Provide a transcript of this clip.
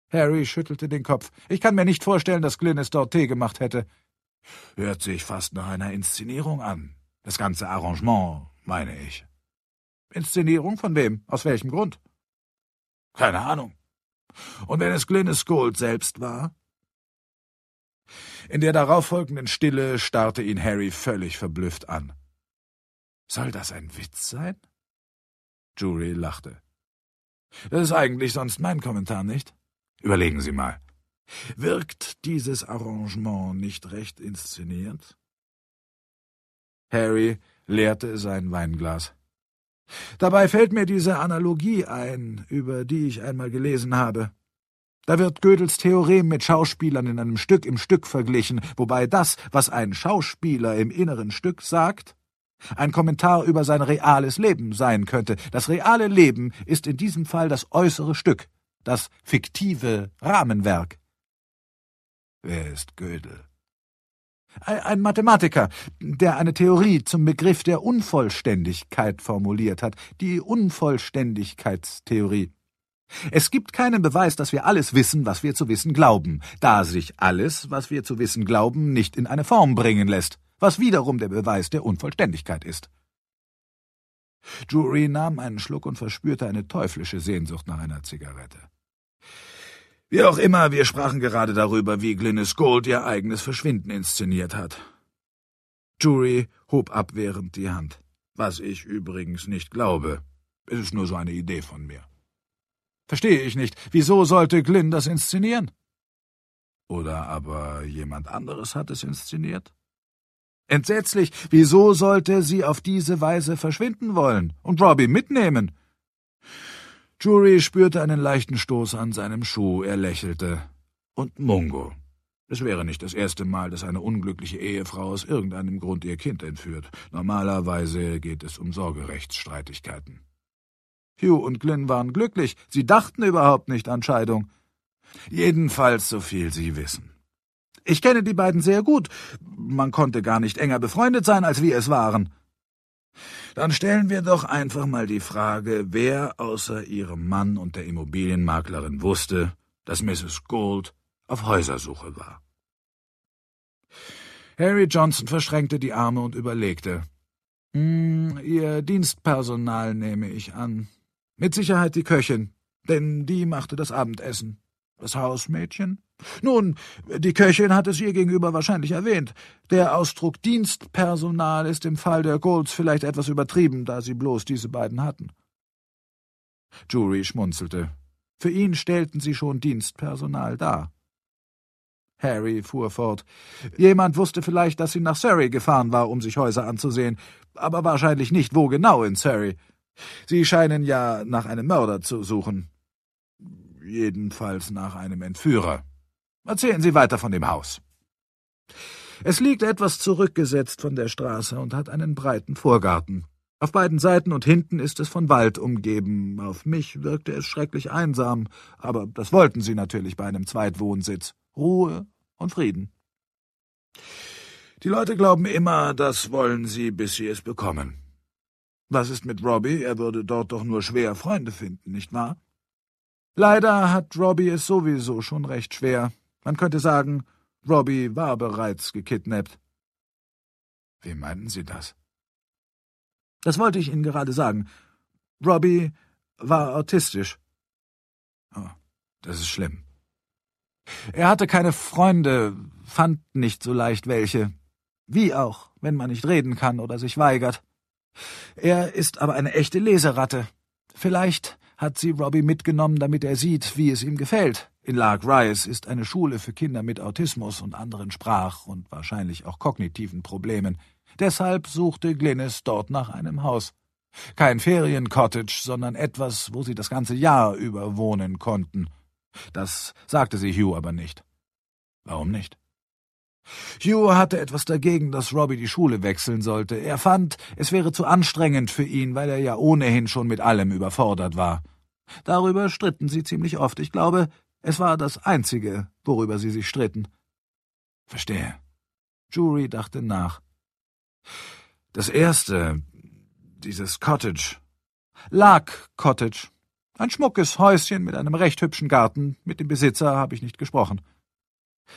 Harry schüttelte den Kopf. »Ich kann mir nicht vorstellen, dass Glynis dort Tee gemacht hätte.« »Hört sich fast nach einer Inszenierung an. Das ganze Arrangement, meine ich.« »Inszenierung von wem? Aus welchem Grund?« »Keine Ahnung. Und wenn es Glynis Gould selbst war?« In der darauffolgenden Stille starrte ihn Harry völlig verblüfft an. »Soll das ein Witz sein?« Drury lachte. »Das ist eigentlich sonst mein Kommentar, nicht? Überlegen Sie mal. Wirkt dieses Arrangement nicht recht inszeniert?« Harry leerte sein Weinglas. »Dabei fällt mir diese Analogie ein, über die ich einmal gelesen habe. Da wird Gödels Theorem mit Schauspielern in einem Stück im Stück verglichen, wobei das, was ein Schauspieler im inneren Stück sagt, ein Kommentar über sein reales Leben sein könnte. Das reale Leben ist in diesem Fall das äußere Stück, das fiktive Rahmenwerk.« »Wer ist Gödel?« »Ein Mathematiker, der eine Theorie zum Begriff der Unvollständigkeit formuliert hat, die Unvollständigkeitstheorie. Es gibt keinen Beweis, dass wir alles wissen, was wir zu wissen glauben, da sich alles, was wir zu wissen glauben, nicht in eine Form bringen lässt, was wiederum der Beweis der Unvollständigkeit ist.« Drury nahm einen Schluck und verspürte eine teuflische Sehnsucht nach einer Zigarette. »Wie auch immer, wir sprachen gerade darüber, wie Glynis Gould ihr eigenes Verschwinden inszeniert hat.« Drury hob abwehrend die Hand. »Was ich übrigens nicht glaube. Es ist nur so eine Idee von mir.« »Verstehe ich nicht. Wieso sollte Glyn das inszenieren?« »Oder aber jemand anderes hat es inszeniert?« »Entsetzlich. Wieso sollte sie auf diese Weise verschwinden wollen und Robbie mitnehmen?« Drury spürte einen leichten Stoß an seinem Schuh, er lächelte. »Und Mungo. Es wäre nicht das erste Mal, dass eine unglückliche Ehefrau aus irgendeinem Grund ihr Kind entführt. Normalerweise geht es um Sorgerechtsstreitigkeiten.« »Hugh und Glyn waren glücklich. Sie dachten überhaupt nicht an Scheidung.« »Jedenfalls, so viel sie wissen. Ich kenne die beiden sehr gut. Man konnte gar nicht enger befreundet sein, als wir es waren.« »Dann stellen wir doch einfach mal die Frage, wer außer ihrem Mann und der Immobilienmaklerin wusste, dass Mrs. Gould auf Häusersuche war.« Harry Johnson verschränkte die Arme und überlegte. »Ihr Dienstpersonal, nehme ich an. Mit Sicherheit die Köchin, denn die machte das Abendessen. Das Hausmädchen? Nun, die Köchin hat es ihr gegenüber wahrscheinlich erwähnt. Der Ausdruck Dienstpersonal ist im Fall der Goulds vielleicht etwas übertrieben, da sie bloß diese beiden hatten.« Drury schmunzelte. Für ihn stellten sie schon Dienstpersonal dar. Harry fuhr fort. »Jemand wusste vielleicht, dass sie nach Surrey gefahren war, um sich Häuser anzusehen, aber wahrscheinlich nicht, wo genau in Surrey. Sie scheinen ja nach einem Mörder zu suchen. Jedenfalls nach einem Entführer. Erzählen Sie weiter von dem Haus.« »Es liegt etwas zurückgesetzt von der Straße und hat einen breiten Vorgarten. Auf beiden Seiten und hinten ist es von Wald umgeben. Auf mich wirkte es schrecklich einsam, aber das wollten Sie natürlich bei einem Zweitwohnsitz. Ruhe und Frieden. Die Leute glauben immer, das wollen sie, bis sie es bekommen. Was ist mit Robbie? Er würde dort doch nur schwer Freunde finden, nicht wahr? Leider hat Robbie es sowieso schon recht schwer. Man könnte sagen, Robbie war bereits gekidnappt.« »Wie meinten Sie das?« »Das wollte ich Ihnen gerade sagen. Robbie war autistisch.« »Oh, das ist schlimm.« »Er hatte keine Freunde, fand nicht so leicht welche. Wie auch, wenn man nicht reden kann oder sich weigert. Er ist aber eine echte Leseratte. Vielleicht hat sie Robbie mitgenommen, damit er sieht, wie es ihm gefällt. In Lark Rise ist eine Schule für Kinder mit Autismus und anderen Sprach- und wahrscheinlich auch kognitiven Problemen. Deshalb suchte Glynis dort nach einem Haus. Kein Feriencottage, sondern etwas, wo sie das ganze Jahr über wohnen konnten. Das sagte sie Hugh aber nicht. Warum nicht? Hugh hatte etwas dagegen, dass Robbie die Schule wechseln sollte. Er fand, es wäre zu anstrengend für ihn, weil er ja ohnehin schon mit allem überfordert war. Darüber stritten sie ziemlich oft. Ich glaube, es war das Einzige, worüber sie sich stritten. Verstehe. Drury dachte nach. Das erste, dieses Cottage. Lark Cottage. Ein schmuckes Häuschen mit einem recht hübschen Garten. Mit dem Besitzer habe ich nicht gesprochen.